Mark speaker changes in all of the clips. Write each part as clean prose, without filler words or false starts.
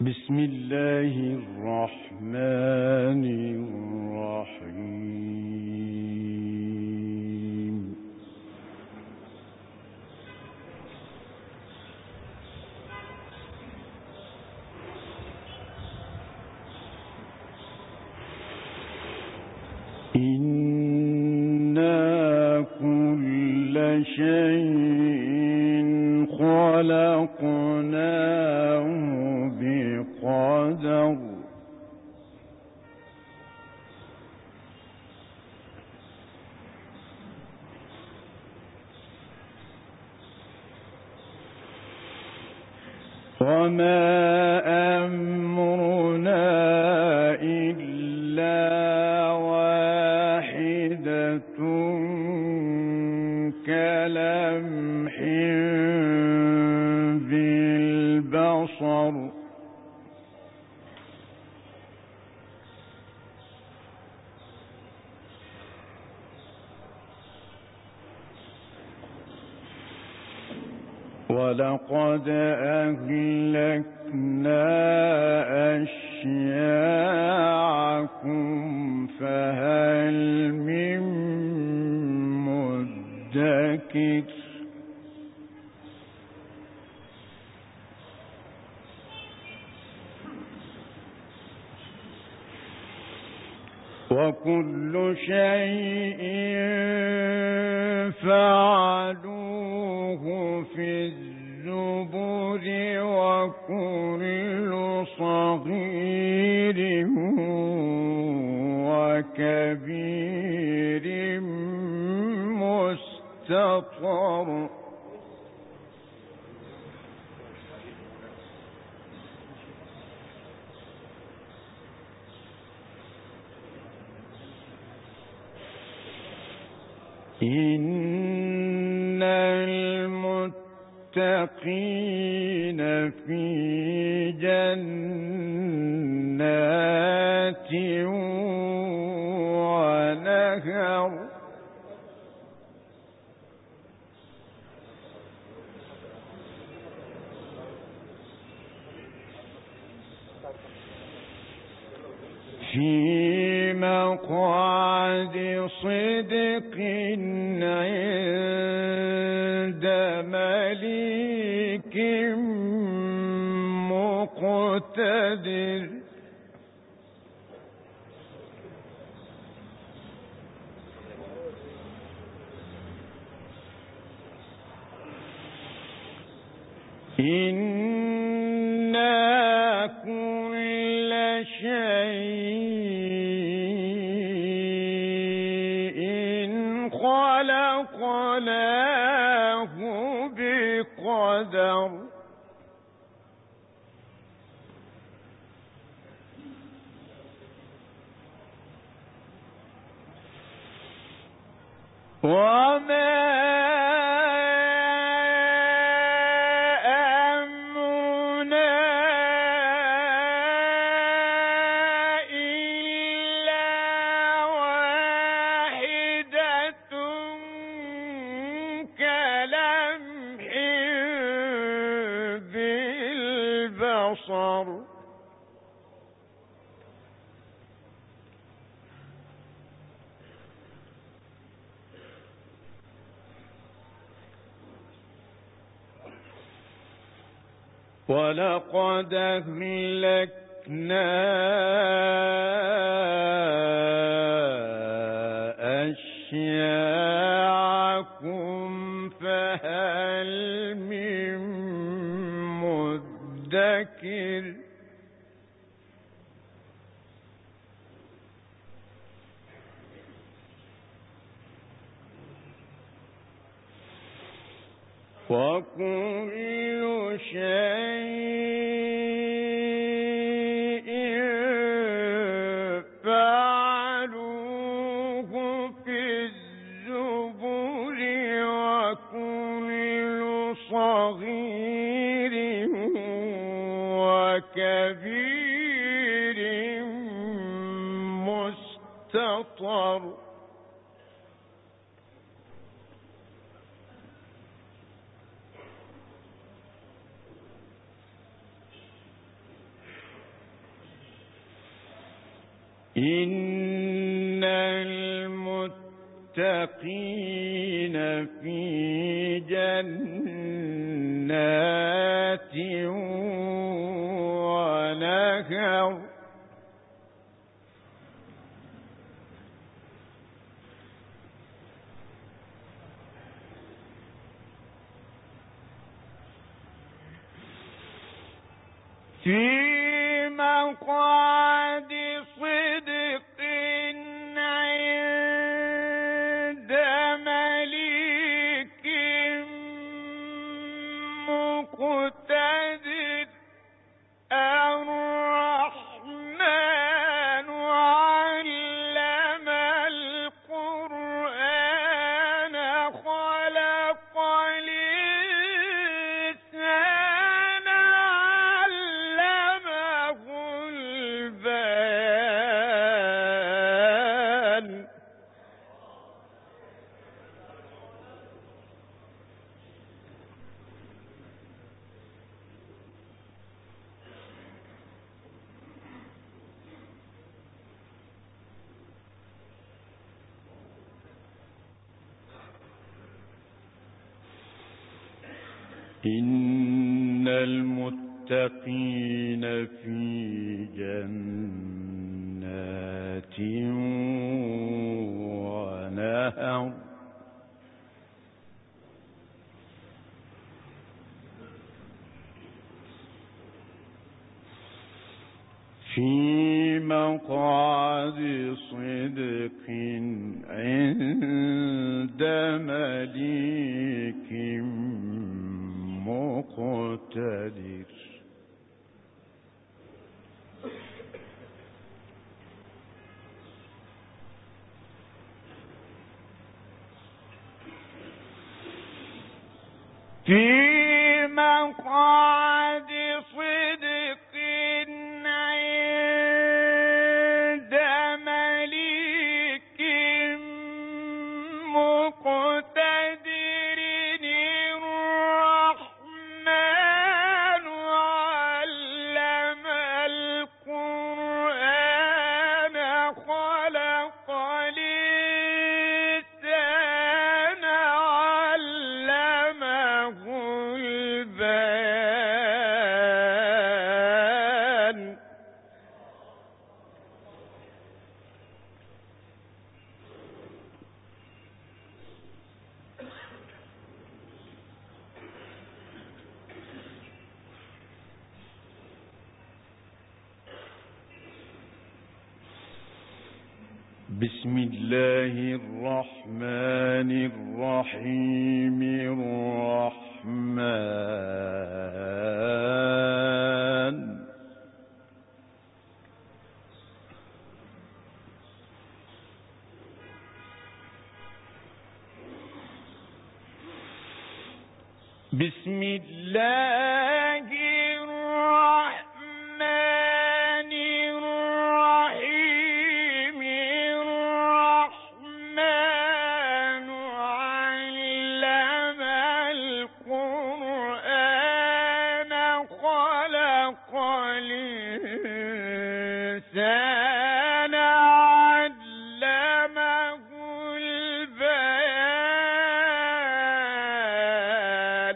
Speaker 1: بسم الله الرحمن الرحيم. إنا كل شيء خلقناه بقدر وما أمرنا إلا واحدة كلمح بالبصر ولقد أهلكنا أشياعكم فهل من مدكر وكل شيء فعلوه في الزبر وكل صغير وكبير مستطر إن المتقين في جنات ونهر في مقعد صدق عند مليك مقتدر إنا كل شيء خلقناه بقدر وما أمرنا إلا واحدة كلمح بالبصر ولقد أهلكنا أشياعكم فهل من مدكر وكل شيء فعلوه في الزبر وكل صغير وكبير مستطر إن المتقين في جنات ونهر في مقعد صدق عند مليك مقتدر. الرحمن علم القرآن خلق الإنسان علمه البيان. إن المتقين في جنات ونهر في مقعد صدق عند مليك مقتدر. في مقعد صدق عند مليك مقتدر. الرحمن علم القرآن خلق الإنسان علمه البيان. بسم الله الرحمن الرحيم. الرحمن بسم الله الرحمن الرحيم. الرحمن علم القرآن خلق الإنسان علمه البيان.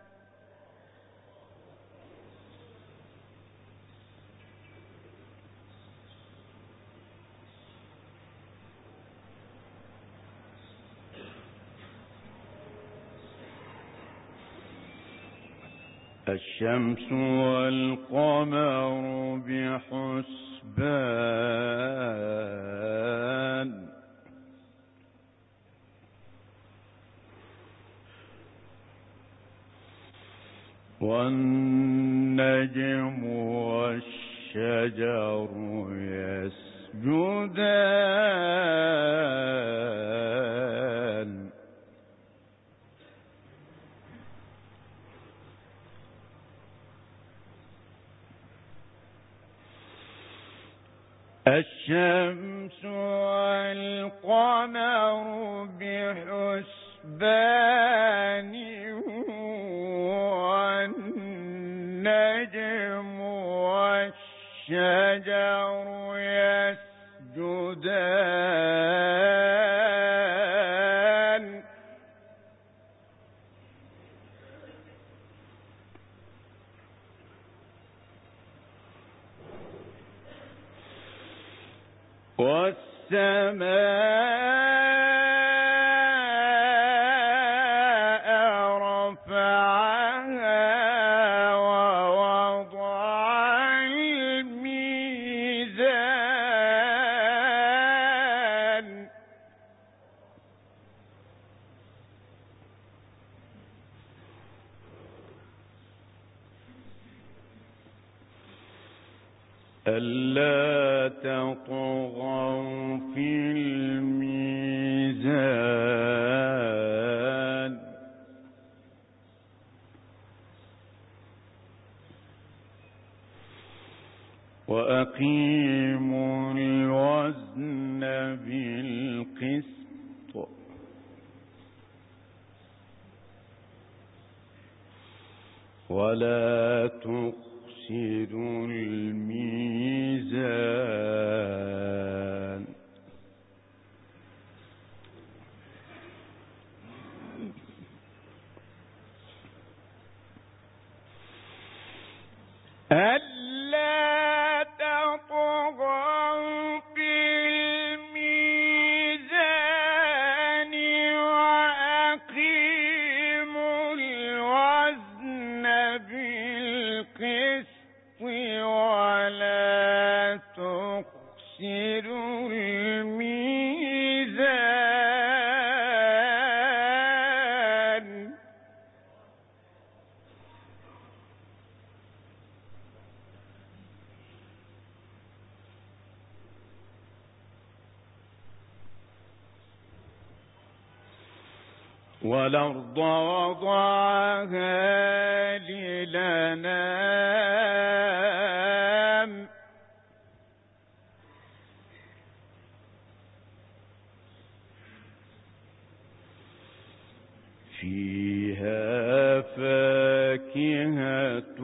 Speaker 1: الشمس والقمر بحسبان. والنجم والشجر يسجدان. الشمس والقمر بحسبان. والنجم والشجر يسجدان. والسماء رفعها ووضع الميزان ألا تطغوا في الميزان وأقيموا الوزن بالقسط ولا تخسروا الميزان ألا تطغوا في الميزان وأقيموا الوزن بالقسط ولا تخسروا الميزان والأرض وضعها للأنام فيها فاكهة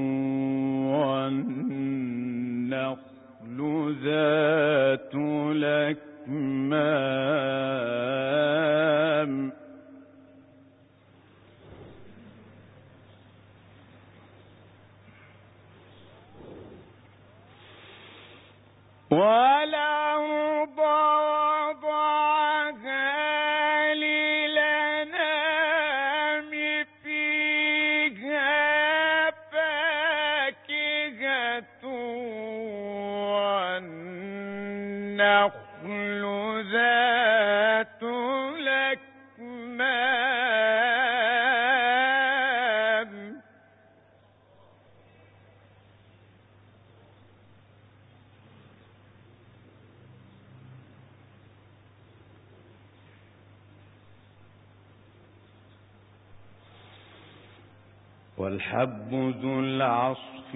Speaker 1: والنخل ذات الأكمام والأرض وضعها للأنام فيها فاكهة والنخل ذات الأكمام والحب ذو العصف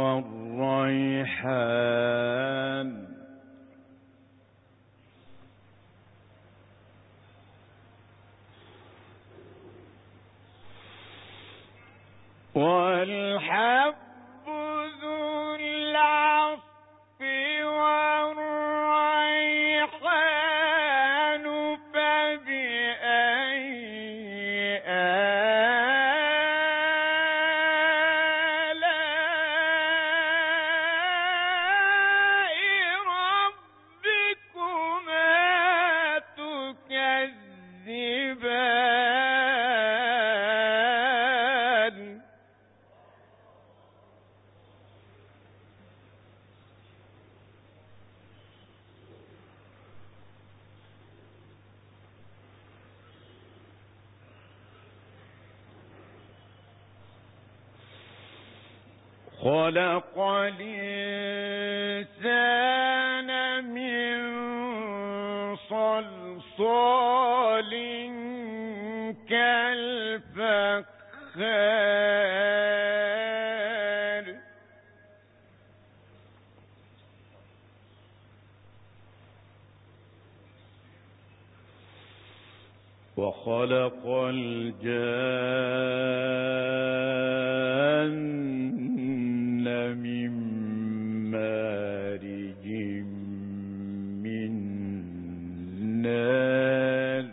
Speaker 1: والريحان والحب ذو العصف والريحان فبأي آلاء ربكما تكذبان خلق الإنسان من صلصال كالفخار وخلق الجان من مارج من نار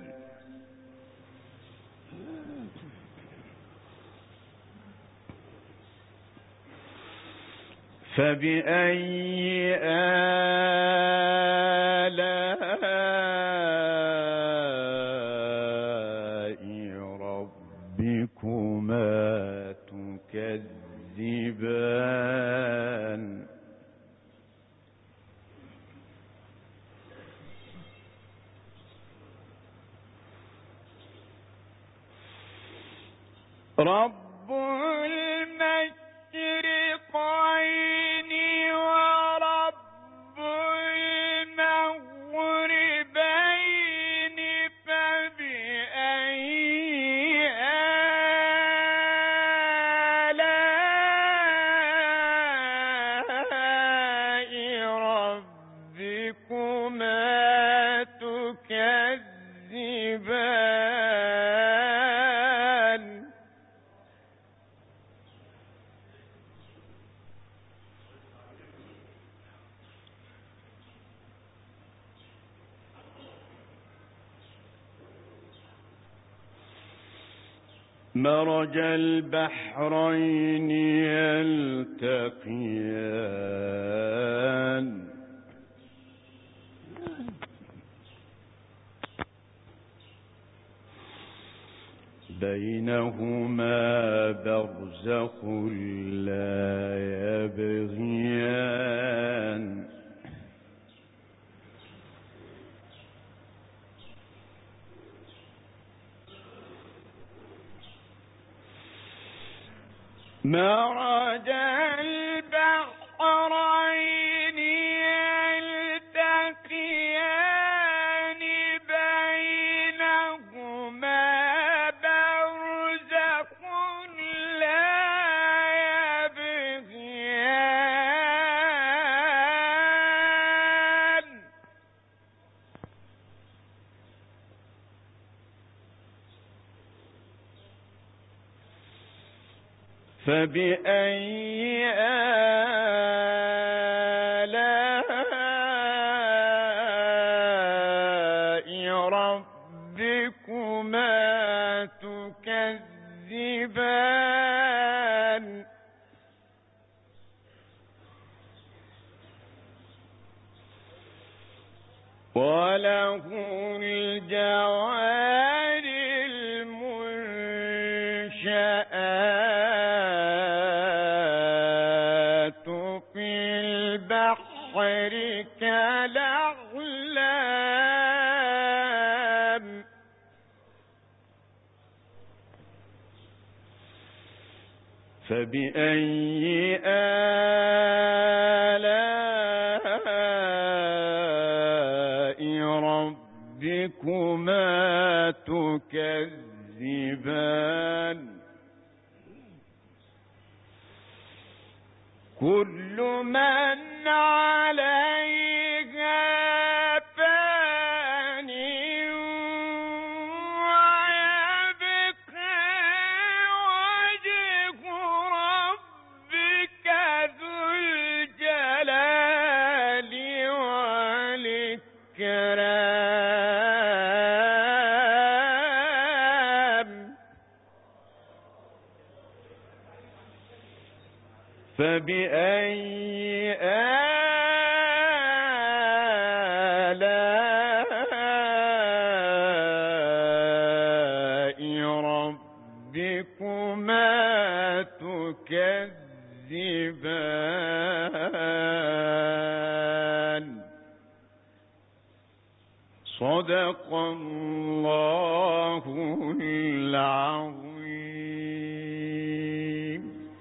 Speaker 1: فبأي رب المشرقين ورب المغربين فبأي آلاء ربكما تكذبان مرج البحرين يلتقيان بينهما برزخ لا يبغيان مرج البحرين يلتقيان بينهما برزخ لا يبغيان فبأي آلاء ربكما تكذبان وله الجوار المنشآت في البحر كالأعلام فبأي آلاء ربكما تكذبان كل من عليها فان ويبقى وجه ربك ذو الجلال والإكرام فبأي آلاء ربكما تكذبان صدق الله العظيم.